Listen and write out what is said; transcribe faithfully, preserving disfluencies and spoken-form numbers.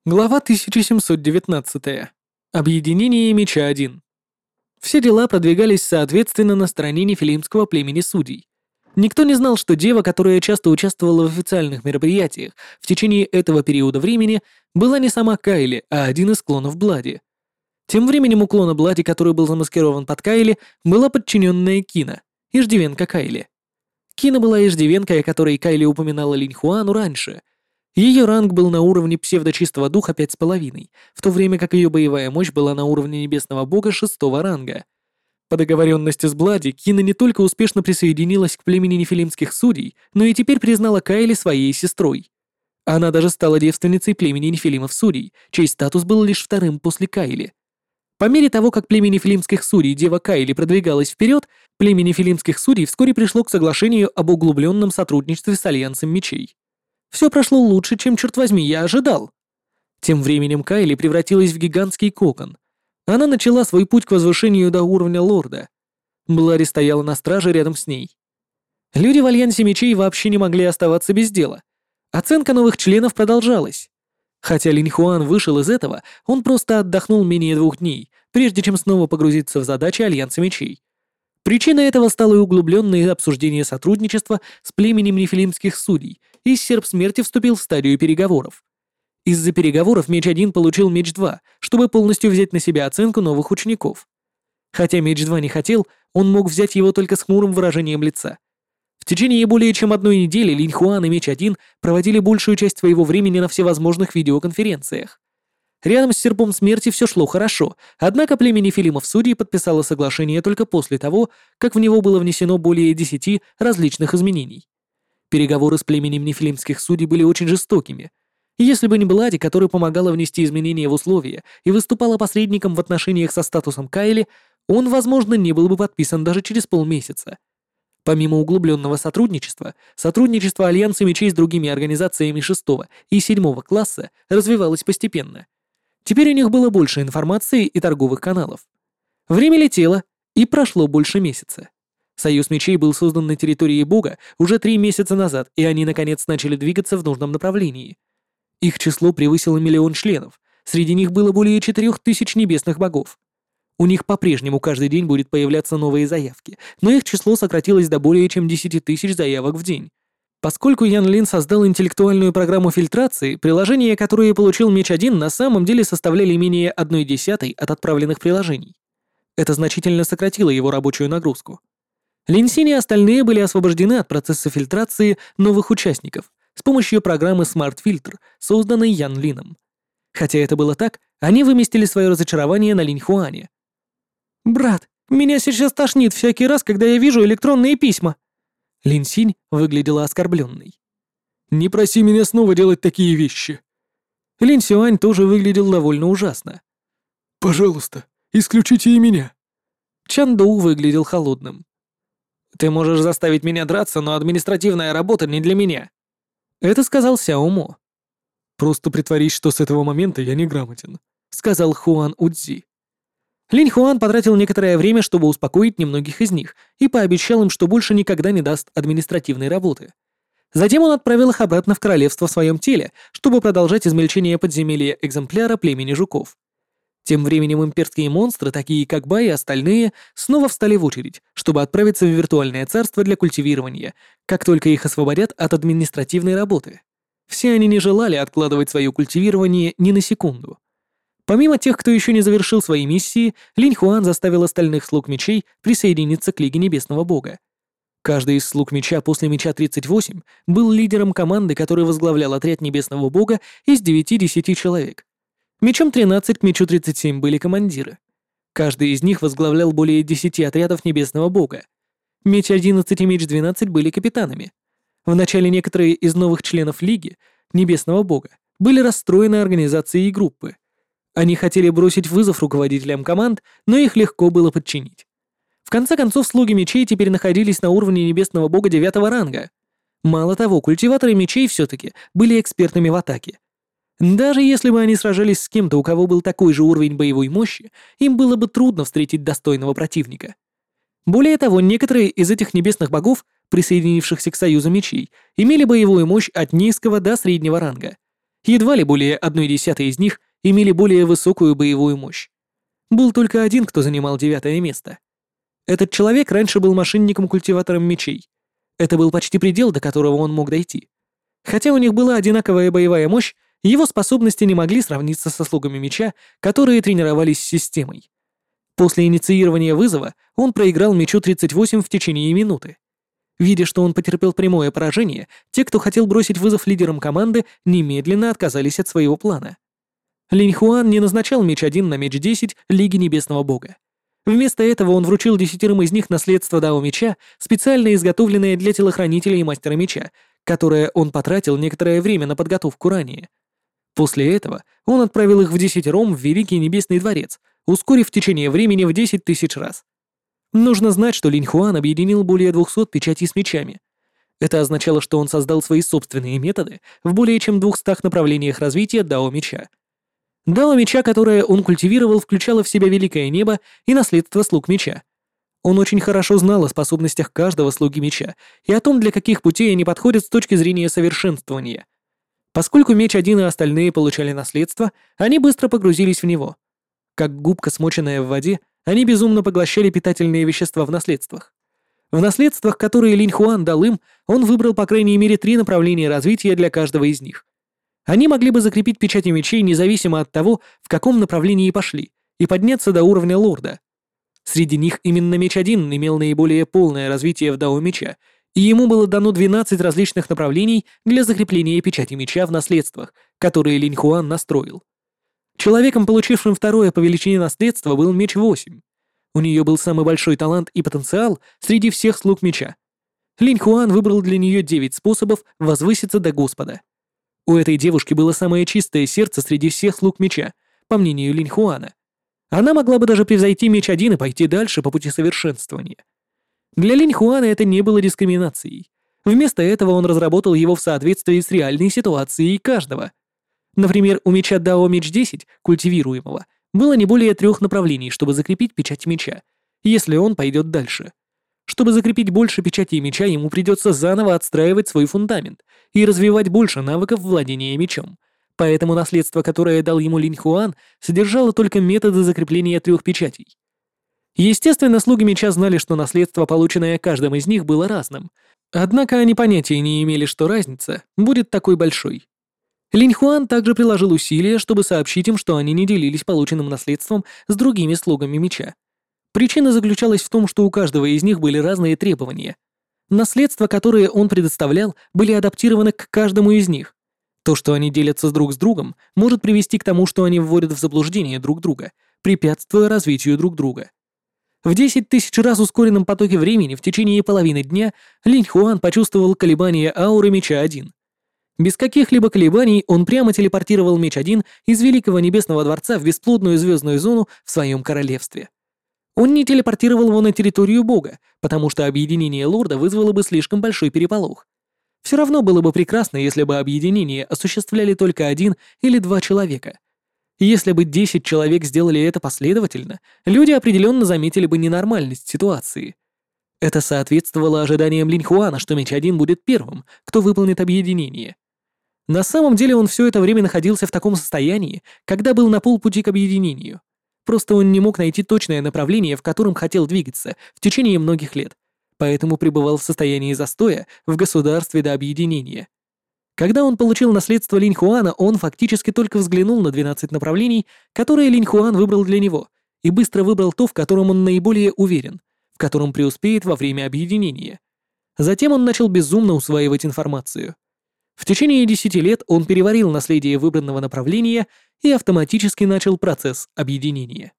Глава тысяча семьсот девятнадцать. Объединение Меча один. Все дела продвигались соответственно на стороне нефилимского племени судей. Никто не знал, что дева, которая часто участвовала в официальных мероприятиях в течение этого периода времени, была не сама Кайли, а один из клонов Блади. Тем временем у клона Блади, который был замаскирован под Кайли, была подчиненная Кина, иждивенка Кайли. Кина была иждивенкой, о которой Кайли упоминала Линь Хуану раньше. Ее ранг был на уровне псевдочистого духа пять с половиной, в то время как ее боевая мощь была на уровне небесного бога шестого ранга. По договоренности с Блади, Кина не только успешно присоединилась к племени нефилимских судей, но и теперь признала Кайли своей сестрой. Она даже стала девственницей племени нефилимов судей, чей статус был лишь вторым после Кайли. По мере того, как племя нефилимских судей дева Кайли продвигалась вперед, племя нефилимских судей вскоре пришло к соглашению об углубленном сотрудничестве с Альянсом Мечей. Все прошло лучше, чем, черт возьми, я ожидал. Тем временем Кайли превратилась в гигантский кокон. Она начала свой путь к возвышению до уровня лорда. Блари стояла на страже рядом с ней. Люди в Альянсе Мечей вообще не могли оставаться без дела. Оценка новых членов продолжалась. Хотя Линь Хуан вышел из этого, он просто отдохнул менее двух дней, прежде чем снова погрузиться в задачи Альянса Мечей. Причиной этого стало и углубленное обсуждение сотрудничества с племенем нефилимских судей, и Серп Смерти вступил в стадию переговоров. Из-за переговоров Меч один получил Меч два, чтобы полностью взять на себя оценку новых учеников. Хотя Меч два не хотел, он мог взять его только с хмурым выражением лица. В течение более чем одной недели Линь Хуан и Меч один проводили большую часть своего времени на всевозможных видеоконференциях. Рядом с Серпом Смерти все шло хорошо, однако племя нефилимов судей подписало соглашение только после того, как в него было внесено более десяти различных изменений. Переговоры с племенем нефилимских судей были очень жестокими. Если бы не Блади, которая помогала внести изменения в условия и выступала посредником в отношениях со статусом Кайли, он, возможно, не был бы подписан даже через полмесяца. Помимо углубленного сотрудничества, сотрудничество Альянса Мечей с другими организациями шестого и седьмого класса развивалось постепенно. Теперь у них было больше информации и торговых каналов. Время летело, и прошло больше месяца. Союз Мечей был создан на территории Бога уже три месяца назад, и они наконец начали двигаться в нужном направлении. Их число превысило миллион членов, среди них было более четырех тысяч небесных богов. У них по-прежнему каждый день будет появляться новые заявки, но их число сократилось до более чем десяти тысяч заявок в день. Поскольку Ян Лин создал интеллектуальную программу фильтрации, приложения, которые получил Меч один, на самом деле составляли менее одной десятой от отправленных приложений. Это значительно сократило его рабочую нагрузку. Лин Синь и остальные были освобождены от процесса фильтрации новых участников с помощью программы Smart Filter, созданной Ян Лином. Хотя это было так, они выместили свое разочарование на Линь Хуане. «Брат, меня сейчас тошнит всякий раз, когда я вижу электронные письма». Лин Синь выглядела оскорбленной. «Не проси меня снова делать такие вещи». Лин Сюань тоже выглядел довольно ужасно. «Пожалуйста, исключите и меня». Чан Доу выглядел холодным. «Ты можешь заставить меня драться, но административная работа не для меня». Это сказал Сяо Мо. «Просто притворись, что с этого момента я неграмотен», — сказал Хуан Удзи. Линь Хуан потратил некоторое время, чтобы успокоить немногих из них, и пообещал им, что больше никогда не даст административной работы. Затем он отправил их обратно в королевство в своем теле, чтобы продолжать измельчение подземелья экземпляра племени жуков. Тем временем имперские монстры, такие как Бай и остальные, снова встали в очередь, чтобы отправиться в виртуальное царство для культивирования, как только их освободят от административной работы. Все они не желали откладывать свое культивирование ни на секунду. Помимо тех, кто еще не завершил свои миссии, Линь Хуан заставил остальных слуг мечей присоединиться к Лиге Небесного Бога. Каждый из слуг меча после меча тридцать восемь был лидером команды, который возглавлял отряд Небесного Бога из девяти-десяти человек. Мечом тринадцать к мечу тридцать семь были командиры. Каждый из них возглавлял более десяти отрядов Небесного Бога. Меч одиннадцать и меч двенадцать были капитанами. Вначале некоторые из новых членов Лиги Небесного Бога были расстроены организацией группы. Они хотели бросить вызов руководителям команд, но их легко было подчинить. В конце концов, слуги мечей теперь находились на уровне Небесного Бога девятого ранга. Мало того, культиваторы мечей все-таки были экспертами в атаке. Даже если бы они сражались с кем-то, у кого был такой же уровень боевой мощи, им было бы трудно встретить достойного противника. Более того, некоторые из этих небесных богов, присоединившихся к Союзу мечей, имели боевую мощь от низкого до среднего ранга. Едва ли более одной десятой из них имели более высокую боевую мощь. Был только один, кто занимал девятое место. Этот человек раньше был мошенником-культиватором мечей. Это был почти предел, до которого он мог дойти. Хотя у них была одинаковая боевая мощь, его способности не могли сравниться со слугами меча, которые тренировались с системой. После инициирования вызова он проиграл мечу тридцать восемь в течение минуты. Видя, что он потерпел прямое поражение, те, кто хотел бросить вызов лидерам команды, немедленно отказались от своего плана. Линь Хуан не назначал меч один на меч десять Лиги Небесного Бога. Вместо этого он вручил десятерым из них наследство Дао Меча, специально изготовленное для телохранителя и мастера меча, которое он потратил некоторое время на подготовку ранее. После этого он отправил их в десятером в Великий Небесный Дворец, ускорив течение времени в десять тысяч раз. Нужно знать, что Линь Хуан объединил более двухсот печатей с мечами. Это означало, что он создал свои собственные методы в более чем двухстах направлениях развития Дао Меча. Дао Меча, которое он культивировал, включало в себя Великое Небо и наследство слуг меча. Он очень хорошо знал о способностях каждого слуги меча и о том, для каких путей они подходят с точки зрения совершенствования. Поскольку меч один и остальные получали наследство, они быстро погрузились в него. Как губка, смоченная в воде, они безумно поглощали питательные вещества в наследствах. В наследствах, которые Линь Хуан дал им, он выбрал по крайней мере три направления развития для каждого из них. Они могли бы закрепить печати мечей независимо от того, в каком направлении пошли, и подняться до уровня лорда. Среди них именно меч один имел наиболее полное развитие в Дао Меча, и ему было дано двенадцать различных направлений для закрепления печати меча в наследствах, которые Линь Хуан настроил. Человеком, получившим второе по величине наследство, был меч восемь. У нее был самый большой талант и потенциал среди всех слуг меча. Линь Хуан выбрал для нее девять способов возвыситься до Господа. У этой девушки было самое чистое сердце среди всех слуг меча, по мнению Линь Хуана. Она могла бы даже превзойти меч один и пойти дальше по пути совершенствования. Для Линь Хуана это не было дискриминацией. Вместо этого он разработал его в соответствии с реальной ситуацией каждого. Например, у меча Дао Меч десять, культивируемого, было не более трех направлений, чтобы закрепить печать меча, если он пойдет дальше. Чтобы закрепить больше печатей меча, ему придется заново отстраивать свой фундамент и развивать больше навыков владения мечом. Поэтому наследство, которое дал ему Линь Хуан, содержало только методы закрепления трех печатей. Естественно, слуги меча знали, что наследство, полученное каждым из них, было разным. Однако они понятия не имели, что разница будет такой большой. Линь Хуан также приложил усилия, чтобы сообщить им, что они не делились полученным наследством с другими слугами меча. Причина заключалась в том, что у каждого из них были разные требования. Наследства, которые он предоставлял, были адаптированы к каждому из них. То, что они делятся друг с другом, может привести к тому, что они вводят в заблуждение друг друга, препятствуя развитию друг друга. В десять тысяч раз ускоренном потоке времени в течение половины дня Линь Хуан почувствовал колебания ауры меча один. Без каких-либо колебаний он прямо телепортировал меч один из Великого Небесного Дворца в бесплодную звездную зону в своем королевстве. Он не телепортировал его на территорию Бога, потому что объединение лорда вызвало бы слишком большой переполох. Все равно было бы прекрасно, если бы объединение осуществляли только один или два человека. Если бы десять человек сделали это последовательно, люди определенно заметили бы ненормальность ситуации. Это соответствовало ожиданиям Линь Хуана, что меч один будет первым, кто выполнит объединение. На самом деле он все это время находился в таком состоянии, когда был на полпути к объединению. Просто он не мог найти точное направление, в котором хотел двигаться в течение многих лет, поэтому пребывал в состоянии застоя в государстве до объединения. Когда он получил наследство Линь Хуана, он фактически только взглянул на двенадцать направлений, которые Линь Хуан выбрал для него, и быстро выбрал то, в котором он наиболее уверен, в котором преуспеет во время объединения. Затем он начал безумно усваивать информацию. В течение десяти лет он переварил наследие выбранного направления и автоматически начал процесс объединения.